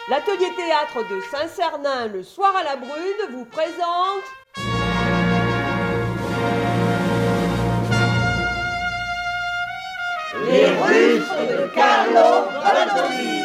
L'atelier théâtre de Saint-Cernin, le soir à la Brune, vous présente... Les Rustres de Carlo Goldoni.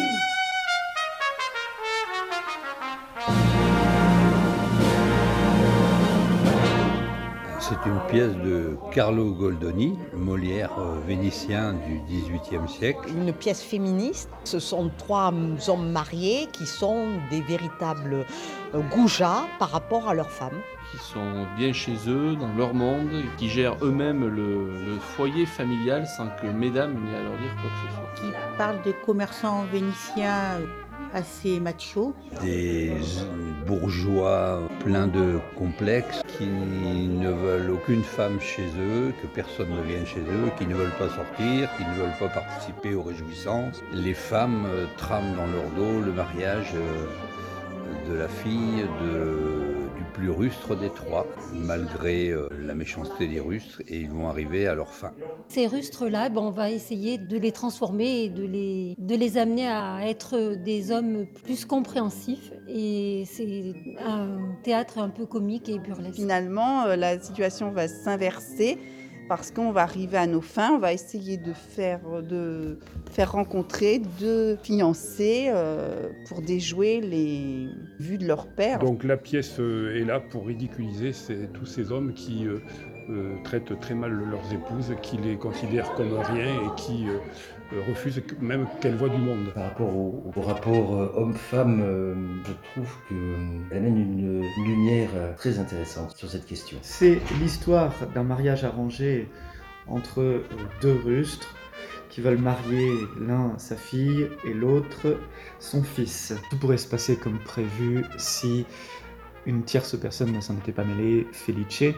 C'est une pièce de Carlo Goldoni, Molière vénitien du XVIIIe siècle. Une pièce féministe. Ce sont trois hommes mariés qui sont des véritables goujats par rapport à leurs femmes. Qui sont bien chez eux, dans leur monde, qui gèrent eux-mêmes le foyer familial sans que mesdames n'aient à leur dire quoi que ce soit. Qui parle des commerçants vénitiens assez machos. Des bourgeois pleins de complexes qui ne veulent aucune femme chez eux, que personne ne vienne chez eux, qui ne veulent pas sortir, qui ne veulent pas participer aux réjouissances. Les femmes trament dans leur dos le mariage de la fille du plus rustre des trois, malgré la méchanceté des rustres, et ils vont arriver à leur fin. Ces rustres-là, on va essayer de les transformer et de les amener à être des hommes plus compréhensifs. Et c'est un théâtre un peu comique et burlesque. Finalement, la situation va s'inverser parce qu'on va arriver à nos fins. On va essayer de faire rencontrer deux fiancés pour déjouer les vues de leur père. Donc la pièce est là pour ridiculiser tous ces hommes qui traitent très mal leurs épouses, qui les considèrent comme rien et qui refusent même qu'elles voient du monde. Par rapport au rapport homme-femme, je trouve qu'elle amène une lumière très intéressante sur cette question. C'est l'histoire d'un mariage arrangé entre deux rustres qui veulent marier l'un sa fille et l'autre son fils. Tout pourrait se passer comme prévu si une tierce personne ne s'en était pas mêlée, Felice.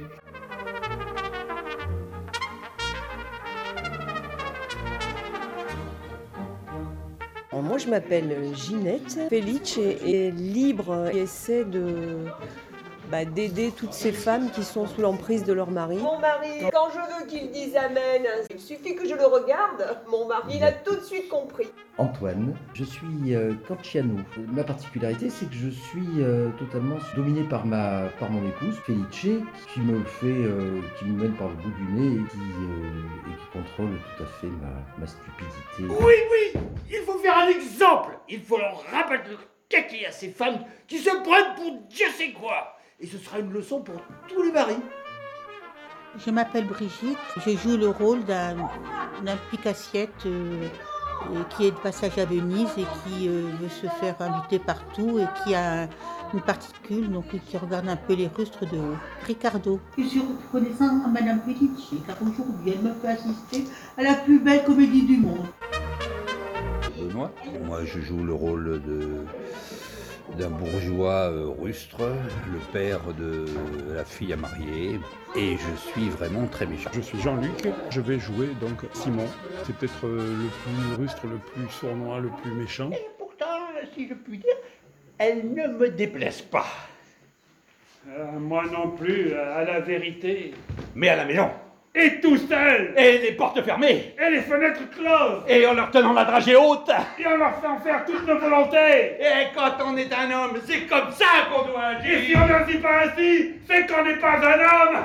Moi, je m'appelle Ginette. Felice est libre et essaie d'aider toutes ces femmes qui sont sous l'emprise de leur mari. Mon mari, quand je veux qu'il dise amen, il suffit que je le regarde. Mon mari, il a tout de suite compris. Antoine, je suis Canciano. Ma particularité, c'est que je suis totalement dominé par mon épouse, Felice, qui me mène par le bout du nez et qui contrôle tout à fait ma stupidité. Oui, il faut faire un exemple. Il faut leur rabattre le caquet à ces femmes qui se prennent pour Dieu sait quoi. Et ce sera une leçon pour tous les maris. Je m'appelle Brigitte, je joue le rôle d'un pique-assiette qui est de passage à Venise et qui veut se faire inviter partout et qui a une particule, donc qui regarde un peu les rustres de haut. Ricardo. Je suis reconnaissante à Madame Felice, car aujourd'hui elle me fait assister à la plus belle comédie du monde. Benoît. Moi, je joue le rôle d'un bourgeois rustre, le père de la fille à marier, et je suis vraiment très méchant. Je suis Jean-Luc, je vais jouer donc Simon. C'est peut-être le plus rustre, le plus sournois, le plus méchant. Et pourtant, si je puis dire, elle ne me déplaise pas. Moi non plus, à la vérité. Mais à la maison. Et tout seul. Et les portes fermées. Et les fenêtres closes. Et en leur tenant la dragée haute. Et en leur faisant faire toutes nos volontés. Et quand on est un homme, c'est comme ça qu'on doit agir. Et si on n'agit pas ainsi, c'est qu'on n'est pas un homme.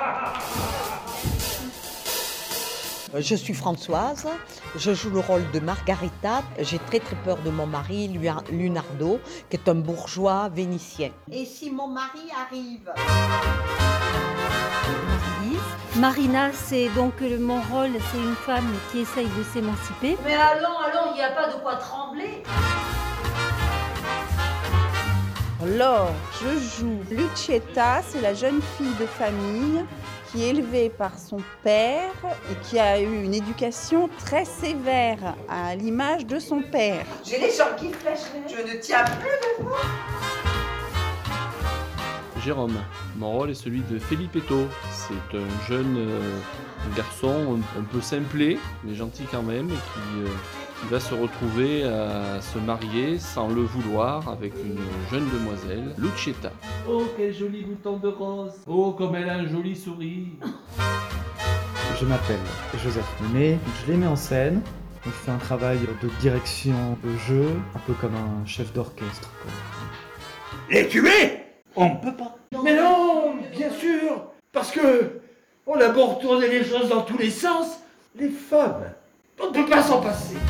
Je suis Françoise, je joue le rôle de Margarita. J'ai très peur de mon mari, Lunardo, qui est un bourgeois vénitien. Et si mon mari arrive? Marina, c'est donc mon rôle, c'est une femme qui essaye de s'émanciper. Mais allons, il n'y a pas de quoi trembler. Alors, je joue Lucietta, c'est la jeune fille de famille qui est élevée par son père et qui a eu une éducation très sévère à l'image de son père. J'ai les jambes qui flèchent, je ne tiens plus debout. Jérôme, mon rôle est celui de Felipeto. C'est un jeune garçon un peu simplé, mais gentil quand même, et qui va se retrouver à se marier sans le vouloir avec une jeune demoiselle, Lucietta. Oh, quel joli bouton de rose! Oh, comme elle a un joli sourire! Je m'appelle Joseph Menet, je les mets en scène On fait un travail de direction de jeu, un peu comme un chef d'orchestre. Les tuer? On ne peut pas. Mais non, bien sûr, parce que on a beau retourner les choses dans tous les sens, les femmes, on ne peut pas s'en passer.